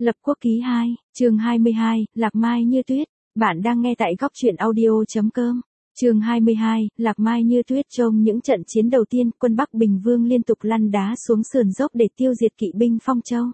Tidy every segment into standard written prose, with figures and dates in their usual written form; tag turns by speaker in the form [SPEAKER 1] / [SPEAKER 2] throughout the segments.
[SPEAKER 1] Lập Quốc ký 2, chương 22, Lạc Mai như tuyết. Bạn đang nghe tại góc truyện audio.com. Chương 22, Lạc Mai như tuyết. Trong những trận chiến đầu tiên, quân Bắc Bình Vương liên tục lăn đá xuống sườn dốc để tiêu diệt kỵ binh Phong Châu.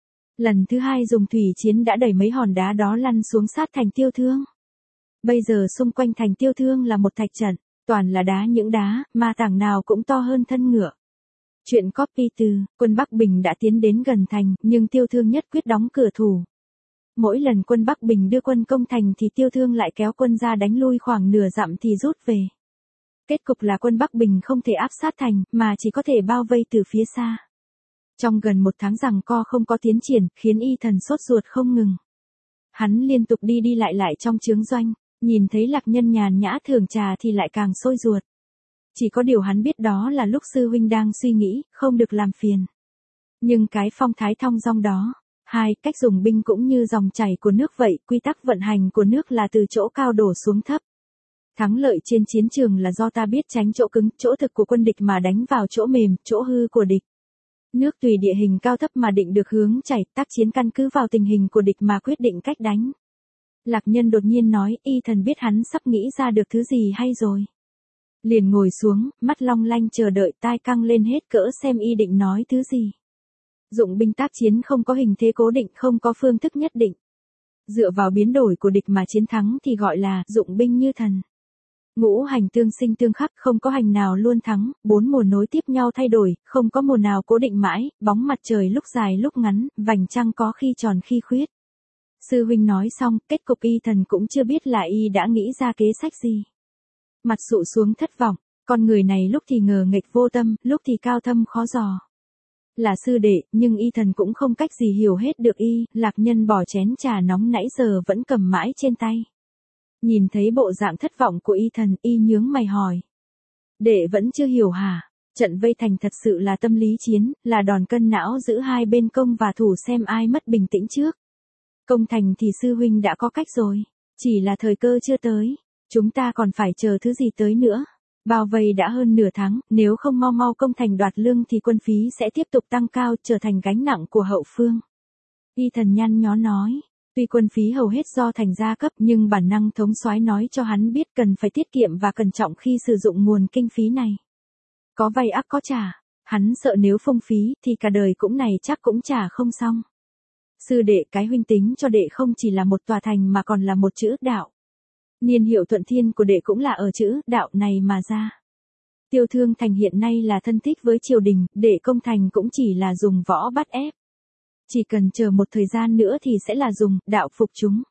[SPEAKER 1] Lần thứ hai dùng thủy chiến đã đẩy mấy hòn đá đó lăn xuống sát thành Tiêu Thương. Bây giờ xung quanh thành Tiêu Thương là một thạch trận, toàn là đá, những đá mà tảng nào cũng to hơn thân ngựa. Chuyện copy từ, quân Bắc Bình đã tiến đến gần thành, nhưng Tiêu Thương nhất quyết đóng cửa thủ. Mỗi lần quân Bắc Bình đưa quân công thành thì Tiêu Thương lại kéo quân ra đánh lui khoảng nửa dặm thì rút về. Kết cục là quân Bắc Bình không thể áp sát thành, mà chỉ có thể bao vây từ phía xa. Trong gần một tháng giằng co không có tiến triển, khiến Y Thần sốt ruột không ngừng. Hắn liên tục đi lại trong trướng doanh, nhìn thấy Lạc Nhân nhàn nhã thưởng trà thì lại càng sôi ruột. Chỉ có điều hắn biết đó là lúc sư huynh đang suy nghĩ, không được làm phiền. Nhưng cái phong thái thong dong đó, cách dùng binh cũng như dòng chảy của nước vậy, quy tắc vận hành của nước là từ chỗ cao đổ xuống thấp. Thắng lợi trên chiến trường là do ta biết tránh chỗ cứng, chỗ thực của quân địch mà đánh vào chỗ mềm, chỗ hư của địch. Nước tùy địa hình cao thấp mà định được hướng chảy, tác chiến căn cứ vào tình hình của địch mà quyết định cách đánh. Lạc Nhân đột nhiên nói, Y Thần biết hắn sắp nghĩ ra được thứ gì hay rồi. Liền ngồi xuống, mắt long lanh chờ đợi, tai căng lên hết cỡ xem Y định nói thứ gì. Dụng binh tác chiến không có hình thế cố định, không có phương thức nhất định. Dựa vào biến đổi của địch mà chiến thắng thì gọi là dụng binh như thần. Ngũ hành tương sinh tương khắc, không có hành nào luôn thắng, 4 mùa nối tiếp nhau thay đổi, không có mùa nào cố định mãi, bóng mặt trời lúc dài lúc ngắn, vành trăng có khi tròn khi khuyết. Sư huynh nói xong, kết cục Y Thần cũng chưa biết là Y đã nghĩ ra kế sách gì. Mặt sụ xuống thất vọng, con người này lúc thì ngờ nghệch vô tâm, lúc thì cao thâm khó dò. Là sư đệ, nhưng Y Thần cũng không cách gì hiểu hết được Y. Lạc Nhân bỏ chén trà nóng nãy giờ vẫn cầm mãi trên tay. Nhìn thấy bộ dạng thất vọng của Y Thần, Y nhướng mày hỏi. Đệ vẫn chưa hiểu hả? Trận vây thành thật sự là tâm lý chiến, là đòn cân não giữ hai bên công và thủ xem ai mất bình tĩnh trước. Công thành thì sư huynh đã có cách rồi, chỉ là thời cơ chưa tới. Chúng ta còn phải chờ thứ gì tới nữa. Bao vây đã hơn nửa tháng, nếu không mau công thành đoạt lương thì quân phí sẽ tiếp tục tăng cao, trở thành gánh nặng của hậu phương. Y Thần nhăn nhó nói, tuy quân phí hầu hết do thành gia cấp nhưng bản năng thống soái nói cho hắn biết cần phải tiết kiệm và cẩn trọng khi sử dụng nguồn kinh phí này. Có vay ắt có trả, hắn sợ nếu phung phí thì cả đời cũng này chắc cũng trả không xong. Sư đệ, cái huynh tính cho đệ không chỉ là một tòa thành mà còn là một chữ đạo. Niên hiệu Thuận Thiên của đệ cũng là ở chữ đạo này mà ra. Tiêu Thương thành hiện nay là thân thích với triều đình, đệ công thành cũng chỉ là dùng võ bắt ép. Chỉ cần chờ một thời gian nữa thì sẽ là dùng đạo phục chúng.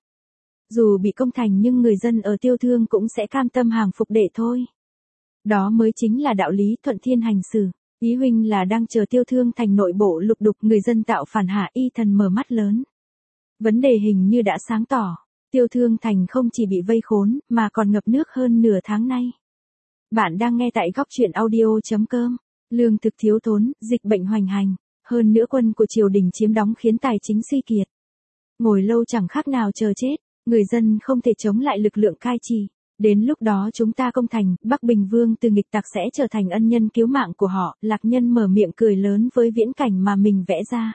[SPEAKER 1] Dù bị công thành nhưng người dân ở Tiêu Thương cũng sẽ cam tâm hàng phục đệ thôi. Đó mới chính là đạo lý Thuận Thiên hành xử. Ý huynh là đang chờ Tiêu Thương thành nội bộ lục đục, người dân tạo phản hạ. Y Thần mở mắt lớn. Vấn đề hình như đã sáng tỏ. Tiêu Thương thành không chỉ bị vây khốn, mà còn ngập nước hơn nửa tháng nay. Bạn đang nghe tại góc truyện audio.com. Lương thực thiếu thốn, dịch bệnh hoành hành. Hơn nữa quân của triều đình chiếm đóng khiến tài chính suy kiệt. Ngồi lâu chẳng khác nào chờ chết, người dân không thể chống lại lực lượng cai trị. Đến lúc đó chúng ta công thành, Bắc Bình Vương từ nghịch tặc sẽ trở thành ân nhân cứu mạng của họ. Lạc Nhân mở miệng cười lớn với viễn cảnh mà mình vẽ ra.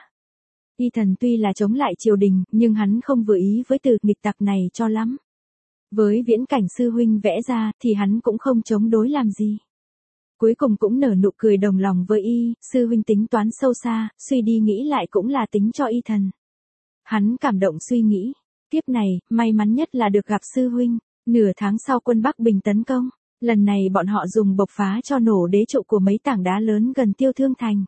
[SPEAKER 1] Y Thần tuy là chống lại triều đình, nhưng hắn không vừa ý với từ nghịch tặc này cho lắm. Với viễn cảnh sư huynh vẽ ra thì hắn cũng không chống đối làm gì. Cuối cùng cũng nở nụ cười đồng lòng với Y. Sư huynh tính toán sâu xa, suy đi nghĩ lại cũng là tính cho Y Thần. Hắn cảm động suy nghĩ, kiếp này, may mắn nhất là được gặp sư huynh. Nửa tháng sau quân Bắc Bình tấn công, lần này bọn họ dùng bộc phá cho nổ đế trụ của mấy tảng đá lớn gần Tiêu Thương thành.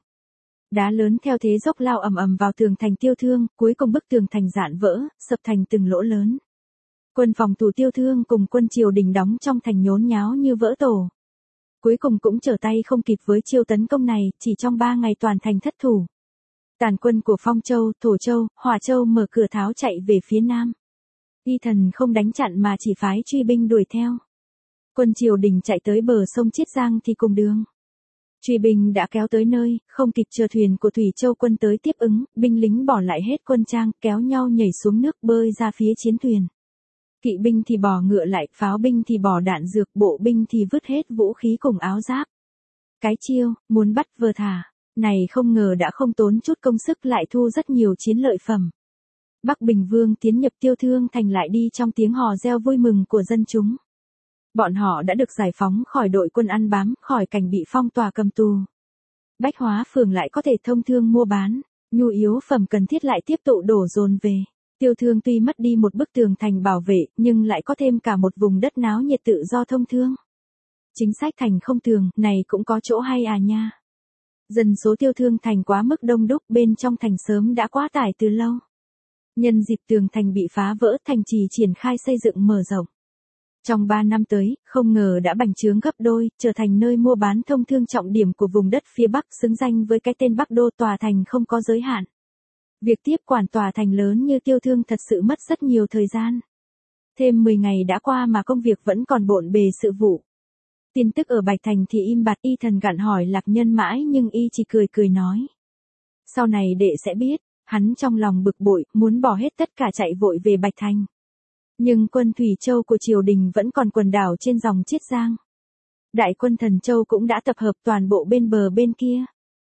[SPEAKER 1] Đá lớn theo thế dốc lao ầm vào tường thành Tiêu Thương, cuối cùng bức tường thành dạn vỡ, sập thành từng lỗ lớn. Quân phòng thủ Tiêu Thương cùng quân triều đình đóng trong thành nhốn nháo như vỡ tổ. Cuối cùng cũng trở tay không kịp với chiêu tấn công này, chỉ trong 3 ngày toàn thành thất thủ. Tàn quân của Phong Châu, Thổ Châu, Hòa Châu mở cửa tháo chạy về phía nam. Y Thần không đánh chặn mà chỉ phái truy binh đuổi theo. Quân triều đình chạy tới bờ sông Chiết Giang thì cùng đường. Truy binh đã kéo tới nơi, không kịp chờ thuyền của Thủy Châu quân tới tiếp ứng, binh lính bỏ lại hết quân trang, kéo nhau nhảy xuống nước bơi ra phía chiến thuyền. Kỵ binh thì bỏ ngựa lại, pháo binh thì bỏ đạn dược, bộ binh thì vứt hết vũ khí cùng áo giáp. Cái chiêu, muốn bắt vừa thả, này không ngờ đã không tốn chút công sức lại thu rất nhiều chiến lợi phẩm. Bắc Bình Vương tiến nhập Tiêu Thương Thành lại đi trong tiếng hò reo vui mừng của dân chúng. Bọn họ đã được giải phóng khỏi đội quân ăn bám, khỏi cảnh bị phong tỏa cầm tù. Bách Hóa Phường lại có thể thông thương mua bán, nhu yếu phẩm cần thiết lại tiếp tục đổ dồn về. Tiêu Thương tuy mất đi một bức tường thành bảo vệ, nhưng lại có thêm cả một vùng đất náo nhiệt tự do thông thương. Chính sách thành không tường, này cũng có chỗ hay à nha. Dân số Tiêu Thương Thành quá mức đông đúc, bên trong thành sớm đã quá tải từ lâu. Nhân dịp tường thành bị phá vỡ, thành trì triển khai xây dựng mở rộng. Trong 3 năm tới, không ngờ đã bành trướng gấp đôi, trở thành nơi mua bán thông thương trọng điểm của vùng đất phía Bắc, xứng danh với cái tên Bắc Đô. Tòa thành không có giới hạn. Việc tiếp quản tòa thành lớn như Tiêu Thương thật sự mất rất nhiều thời gian. Thêm 10 ngày đã qua mà công việc vẫn còn bộn bề sự vụ. Tin tức ở Bạch Thành thì im bặt, Y Thần gặn hỏi Lạc Nhân mãi nhưng y chỉ cười cười nói. Sau này đệ sẽ biết. Hắn trong lòng bực bội, muốn bỏ hết tất cả chạy vội về Bạch Thành. Nhưng quân Thủy Châu của triều đình vẫn còn quần đảo trên dòng Chiết Giang. Đại quân Thần Châu cũng đã tập hợp toàn bộ bên bờ bên kia.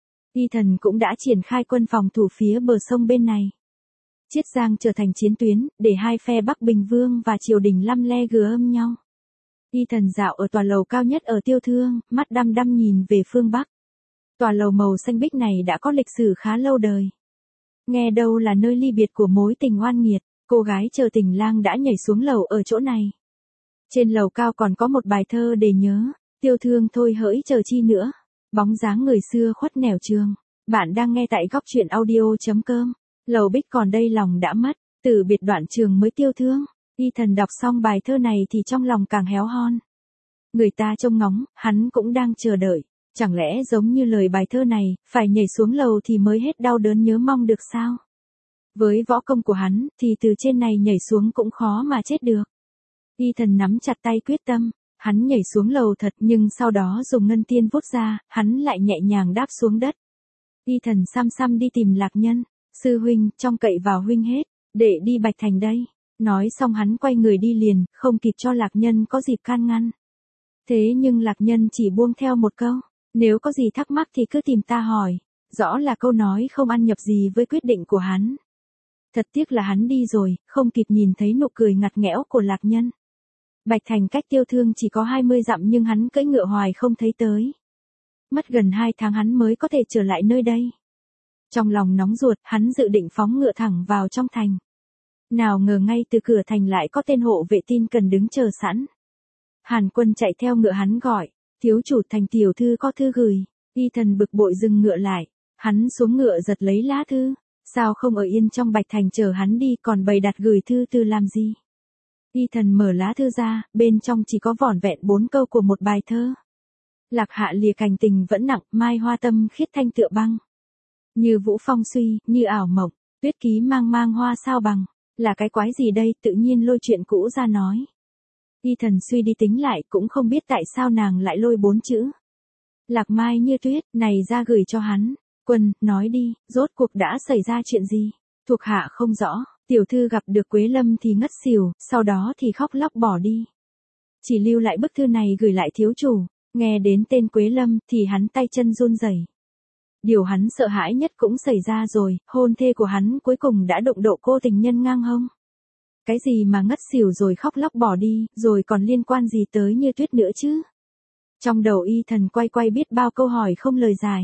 [SPEAKER 1] Y Thần cũng đã triển khai quân phòng thủ phía bờ sông bên này. Chiết Giang trở thành chiến tuyến, để hai phe Bắc Bình Vương và triều đình lăm le gừa âm nhau. Y Thần dạo ở tòa lầu cao nhất ở Tiêu Thương, mắt đăm đăm nhìn về phương Bắc. Tòa lầu màu xanh biếc này đã có lịch sử khá lâu đời. Nghe đâu là nơi ly biệt của mối tình oan nghiệt, cô gái chờ tình lang đã nhảy xuống lầu ở chỗ này. Trên lầu cao còn có một bài thơ để nhớ, Tiêu Thương thôi hỡi chờ chi nữa, bóng dáng người xưa khuất nẻo trường. Bạn đang nghe tại góc truyện audio.com. Lầu bích còn đây lòng đã mất, từ biệt đoạn trường mới Tiêu Thương. Y Thần đọc xong bài thơ này thì trong lòng càng héo hon. Người ta trông ngóng, hắn cũng đang chờ đợi. Chẳng lẽ giống như lời bài thơ này, phải nhảy xuống lầu thì mới hết đau đớn nhớ mong được sao? Với võ công của hắn, thì từ trên này nhảy xuống cũng khó mà chết được. Y Thần nắm chặt tay quyết tâm, hắn nhảy xuống lầu thật nhưng sau đó dùng ngân tiên vuốt ra, hắn lại nhẹ nhàng đáp xuống đất. Y Thần xăm xăm đi tìm Lạc Nhân, sư huynh, trông cậy vào huynh hết, để đi Bạch Thành đây. Nói xong hắn quay người đi liền, không kịp cho Lạc Nhân có dịp can ngăn. Thế nhưng Lạc Nhân chỉ buông theo một câu. Nếu có gì thắc mắc thì cứ tìm ta hỏi. Rõ là câu nói không ăn nhập gì với quyết định của hắn. Thật tiếc là hắn đi rồi, không kịp nhìn thấy nụ cười ngặt nghẽo của Lạc Nhân. Bạch Thành cách Tiêu Thương chỉ có 20 dặm nhưng hắn cưỡi ngựa hoài không thấy tới. Mất gần 2 tháng hắn mới có thể trở lại nơi đây. Trong lòng nóng ruột, hắn dự định phóng ngựa thẳng vào trong thành. Nào ngờ ngay từ cửa thành lại có tên hộ vệ tin cần đứng chờ sẵn. Hàn Quân chạy theo ngựa hắn gọi. Thiếu chủ thành tiểu thư có thư gửi. Y Thần bực bội dừng ngựa lại. Hắn xuống ngựa giật lấy lá thư. Sao không ở yên trong Bạch Thành chờ hắn đi còn bày đặt gửi thư từ làm gì? Y Thần mở lá thư ra, bên trong chỉ có vỏn vẹn 4 câu của một bài thơ. Lạc hạ lìa cành tình vẫn nặng, mai hoa tâm khiết thanh tựa băng. Như vũ phong suy, như ảo mộng, tuyết ký mang mang hoa sao bằng. Là cái quái gì đây, tự nhiên lôi chuyện cũ ra nói. Y Thần suy đi tính lại cũng không biết tại sao nàng lại lôi 4 chữ. Lạc mai như tuyết, này ra gửi cho hắn. Quân, nói đi, rốt cuộc đã xảy ra chuyện gì? Thuộc hạ không rõ, tiểu thư gặp được Quế Lâm thì ngất xỉu, sau đó thì khóc lóc bỏ đi. Chỉ lưu lại bức thư này gửi lại thiếu chủ, nghe đến tên Quế Lâm thì hắn tay chân run rẩy. Điều hắn sợ hãi nhất cũng xảy ra rồi, hôn thê của hắn cuối cùng đã đụng độ cô tình nhân ngang hông. Cái gì mà ngất xỉu rồi khóc lóc bỏ đi, rồi còn liên quan gì tới như tuyết nữa chứ? Trong đầu Y Thần quay quay biết bao câu hỏi không lời giải.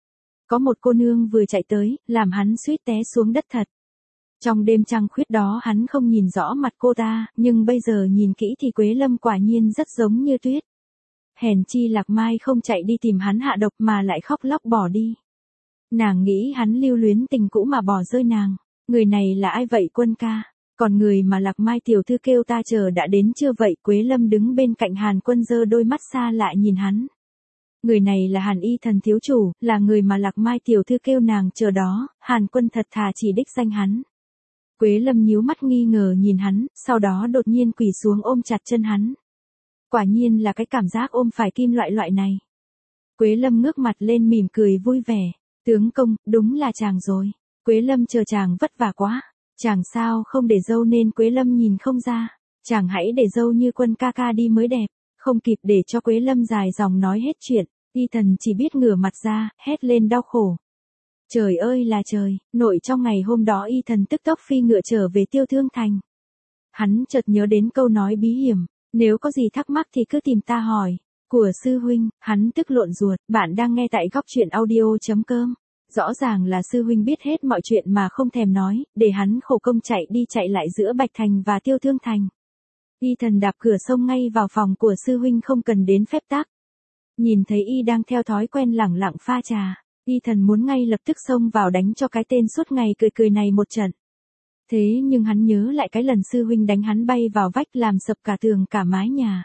[SPEAKER 1] Có một cô nương vừa chạy tới, làm hắn suýt té xuống đất thật. Trong đêm trăng khuyết đó hắn không nhìn rõ mặt cô ta, nhưng bây giờ nhìn kỹ thì Quế Lâm quả nhiên rất giống như tuyết. Hèn chi Lạc Mai không chạy đi tìm hắn hạ độc mà lại khóc lóc bỏ đi. Nàng nghĩ hắn lưu luyến tình cũ mà bỏ rơi nàng. Người này là ai vậy Quân ca? Còn người mà Lạc Mai tiểu thư kêu ta chờ đã đến chưa vậy? Quế Lâm đứng bên cạnh Hàn Quân giơ đôi mắt xa lạ nhìn hắn. Người này là Hàn Y Thần thiếu chủ, là người mà Lạc Mai tiểu thư kêu nàng chờ đó. Hàn Quân thật thà chỉ đích danh hắn. Quế Lâm nhíu mắt nghi ngờ nhìn hắn, sau đó đột nhiên quỳ xuống ôm chặt chân hắn. Quả nhiên là cái cảm giác ôm phải kim loại này. Quế Lâm ngước mặt lên mỉm cười vui vẻ. Tướng công, đúng là chàng rồi. Quế Lâm chờ chàng vất vả quá. Chàng sao không để dâu nên Quế Lâm nhìn không ra. Chàng hãy để dâu như Quân ca ca đi mới đẹp. Không kịp để cho Quế Lâm dài dòng nói hết chuyện. Y Thần chỉ biết ngửa mặt ra, hét lên đau khổ. Trời ơi là trời, nội trong ngày hôm đó Y Thần tức tốc phi ngựa trở về Tiêu Thương Thành. Hắn chợt nhớ đến câu nói bí hiểm, nếu có gì thắc mắc thì cứ tìm ta hỏi. Của sư huynh, hắn tức lộn ruột, bạn đang nghe tại góc truyện audio.com. Rõ ràng là sư huynh biết hết mọi chuyện mà không thèm nói, để hắn khổ công chạy đi chạy lại giữa Bạch Thành và Tiêu Thương Thành. Y Thần đạp cửa xông ngay vào phòng của sư huynh không cần đến phép tắc. Nhìn thấy Y đang theo thói quen lẳng lặng pha trà, Y Thần muốn ngay lập tức xông vào đánh cho cái tên suốt ngày cười cười này một trận. Thế nhưng hắn nhớ lại cái lần sư huynh đánh hắn bay vào vách làm sập cả tường cả mái nhà.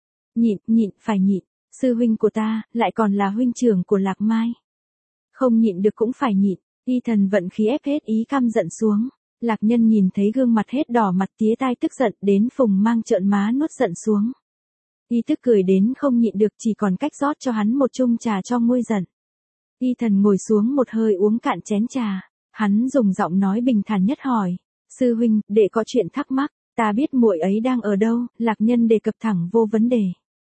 [SPEAKER 1] Nhịn, phải nhịn, sư huynh của ta, lại còn là huynh trưởng của Lạc Mai. Không nhịn được cũng phải nhịn, Y Thần vận khí ép hết ý căm giận xuống. Lạc Nhân nhìn thấy gương mặt hết đỏ mặt tía tai tức giận đến phùng mang trợn má nuốt giận xuống. Y tức cười đến không nhịn được chỉ còn cách rót cho hắn một chung trà cho nguôi giận. Y Thần ngồi xuống một hơi uống cạn chén trà, hắn dùng giọng nói bình thản nhất hỏi, sư huynh, đệ có chuyện thắc mắc, ta biết muội ấy đang ở đâu, Lạc Nhân đề cập thẳng vô vấn đề.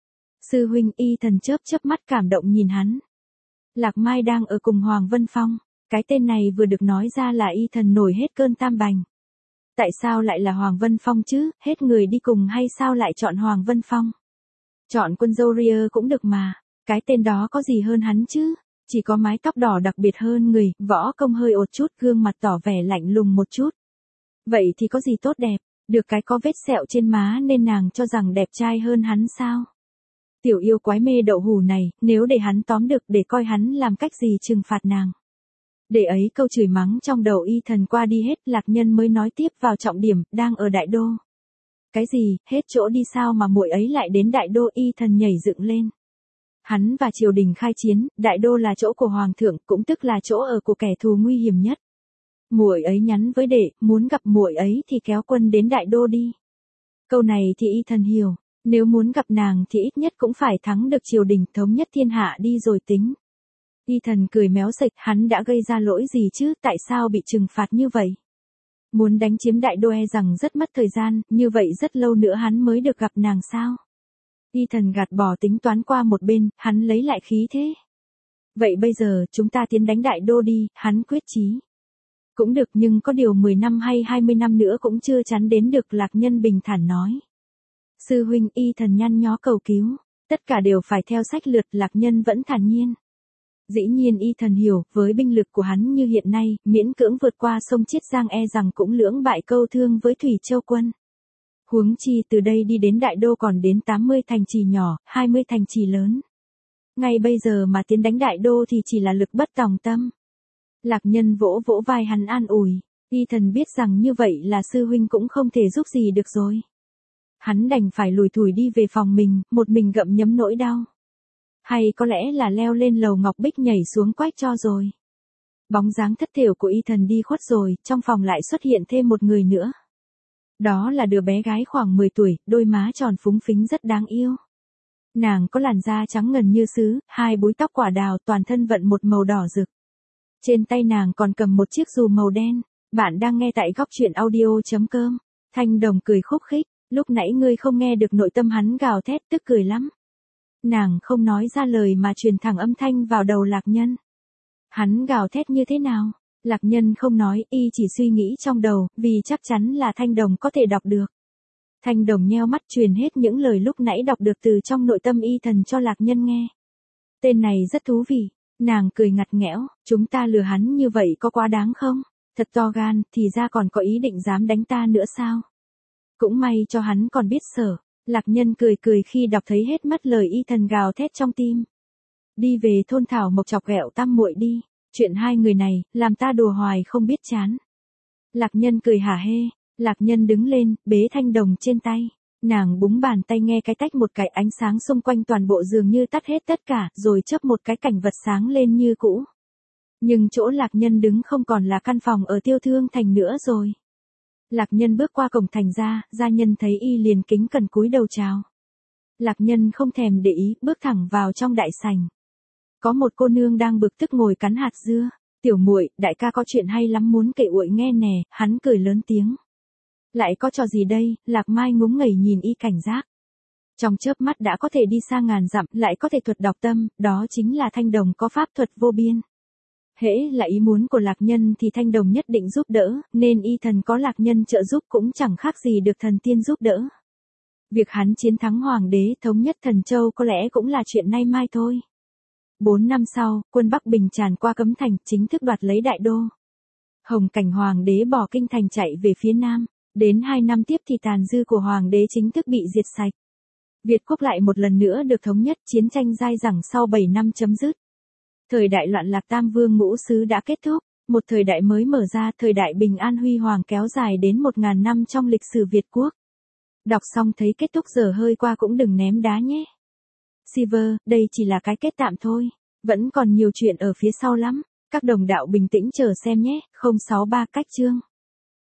[SPEAKER 1] Sư huynh, Y Thần chớp mắt cảm động nhìn hắn. Lạc Mai đang ở cùng Hoàng Vân Phong, cái tên này vừa được nói ra là Y Thần nổi hết cơn tam bành. Tại sao lại là Hoàng Vân Phong chứ, hết người đi cùng hay sao lại chọn Hoàng Vân Phong? Chọn Quân Dâu Ria cũng được mà, cái tên đó có gì hơn hắn chứ, chỉ có mái tóc đỏ đặc biệt hơn người, võ công hơi ột chút, gương mặt tỏ vẻ lạnh lùng một chút. Vậy thì có gì tốt đẹp, được cái có vết sẹo trên má nên nàng cho rằng đẹp trai hơn hắn sao? Tiểu yêu quái mê đậu hủ này, nếu để hắn tóm được để coi hắn làm cách gì trừng phạt nàng. Để ấy câu chửi mắng trong đầu Y Thần qua đi hết, Lạc Nhân mới nói tiếp vào trọng điểm, đang ở Đại Đô. Cái gì, hết chỗ đi sao mà muội ấy lại đến Đại Đô? Y Thần nhảy dựng lên. Hắn và triều đình khai chiến, Đại Đô là chỗ của Hoàng thượng, cũng tức là chỗ ở của kẻ thù nguy hiểm nhất. Muội ấy nhắn với đệ, muốn gặp muội ấy thì kéo quân đến Đại Đô đi. Câu này thì Y Thần hiểu, nếu muốn gặp nàng thì ít nhất cũng phải thắng được triều đình, thống nhất thiên hạ đi rồi tính. Y Thần cười méo sệch, hắn đã gây ra lỗi gì chứ, tại sao bị trừng phạt như vậy? Muốn đánh chiếm Đại Đô e rằng rất mất thời gian, như vậy rất lâu nữa hắn mới được gặp nàng sao? Y Thần gạt bỏ tính toán qua một bên, hắn lấy lại khí thế. Vậy bây giờ, chúng ta tiến đánh Đại Đô đi, hắn quyết chí. Cũng được, nhưng có điều 10 năm hay 20 năm nữa cũng chưa chắn đến được, Lạc Nhân bình thản nói. Sư huynh, Y Thần nhăn nhó cầu cứu, tất cả đều phải theo sách lược, Lạc Nhân vẫn thản nhiên. Dĩ nhiên Y Thần hiểu, với binh lực của hắn như hiện nay, miễn cưỡng vượt qua sông Chiết Giang e rằng cũng lưỡng bại câu thương với Thủy Châu quân. Huống chi từ đây đi đến Đại Đô còn đến 80 thành trì nhỏ, 20 thành trì lớn. Ngay bây giờ mà tiến đánh Đại Đô thì chỉ là lực bất tòng tâm. Lạc Nhân vỗ vỗ vai hắn an ủi, Y Thần biết rằng như vậy là sư huynh cũng không thể giúp gì được rồi. Hắn đành phải lủi thủi đi về phòng mình, một mình gặm nhấm nỗi đau. Hay có lẽ là leo lên lầu ngọc bích nhảy xuống quách cho rồi. Bóng dáng thất thểu của Y Thần đi khuất rồi, trong phòng lại xuất hiện thêm một người nữa. Đó là đứa bé gái khoảng 10 tuổi, đôi má tròn phúng phính rất đáng yêu. Nàng có làn da trắng ngần như sứ, hai búi tóc quả đào, toàn thân vận một màu đỏ rực. Trên tay nàng còn cầm một chiếc dù màu đen. Bạn đang nghe tại góc truyện audio.com. Thanh Đồng cười khúc khích, lúc nãy ngươi không nghe được nội tâm hắn gào thét tức cười lắm. Nàng không nói ra lời mà truyền thẳng âm thanh vào đầu Lạc Nhân. Hắn gào thét như thế nào? Lạc Nhân không nói, y chỉ suy nghĩ trong đầu, vì chắc chắn là Thanh Đồng có thể đọc được. Thanh Đồng nheo mắt truyền hết những lời lúc nãy đọc được từ trong nội tâm Y Thần cho Lạc Nhân nghe. Tên này rất thú vị, nàng cười ngặt nghẽo, chúng ta lừa hắn như vậy có quá đáng không? Thật to gan, thì ra còn có ý định dám đánh ta nữa sao? Cũng may cho hắn còn biết sở. Lạc Nhân cười cười khi đọc thấy hết mất lời Y Thần gào thét trong tim. Đi về thôn Thảo Mộc chọc ghẹo tam muội đi, chuyện hai người này, làm ta đùa hoài không biết chán. Lạc Nhân cười hả hê, Lạc Nhân đứng lên, bế Thanh Đồng trên tay. Nàng búng bàn tay nghe cái tách một cái, ánh sáng xung quanh toàn bộ dường như tắt hết tất cả, rồi chớp một cái cảnh vật sáng lên như cũ. Nhưng chỗ Lạc Nhân đứng không còn là căn phòng ở Tiêu Thương Thành nữa rồi. Lạc Nhân bước qua cổng thành ra, gia nhân thấy y liền kính cẩn cúi đầu chào. Lạc Nhân không thèm để ý, bước thẳng vào trong đại sảnh. Có một cô nương đang bực tức ngồi cắn hạt dưa. Tiểu muội, đại ca có chuyện hay lắm muốn kể uội nghe nè, hắn cười lớn tiếng. Lại có trò gì đây? Lạc Mai ngúng nghẩy nhìn y cảnh giác. Trong chớp mắt đã có thể đi xa ngàn dặm, lại có thể thuật đọc tâm, đó chính là Thanh Đồng có pháp thuật vô biên. Hễ là ý muốn của Lạc Nhân thì Thanh Đồng nhất định giúp đỡ, nên y thần có Lạc Nhân trợ giúp cũng chẳng khác gì được thần tiên giúp đỡ. Việc hắn chiến thắng hoàng đế thống nhất Thần Châu có lẽ cũng là chuyện nay mai thôi. 4 năm sau, quân Bắc Bình tràn qua Cấm Thành, chính thức đoạt lấy đại đô. Hồng Cảnh hoàng đế bỏ kinh thành chạy về phía nam, đến 2 năm tiếp thì tàn dư của hoàng đế chính thức bị diệt sạch. Việt quốc lại một lần nữa được thống nhất, chiến tranh dai dẳng sau 7 năm chấm dứt. Thời đại loạn lạc Tam Vương ngũ xứ đã kết thúc, một thời đại mới mở ra, thời đại bình an huy hoàng kéo dài đến 1000 năm trong lịch sử Việt quốc. Đọc xong thấy kết thúc giờ hơi qua cũng đừng ném đá nhé. Silver, đây chỉ là cái kết tạm thôi, vẫn còn nhiều chuyện ở phía sau lắm. Các đồng đạo bình tĩnh chờ xem nhé. 063 cách chương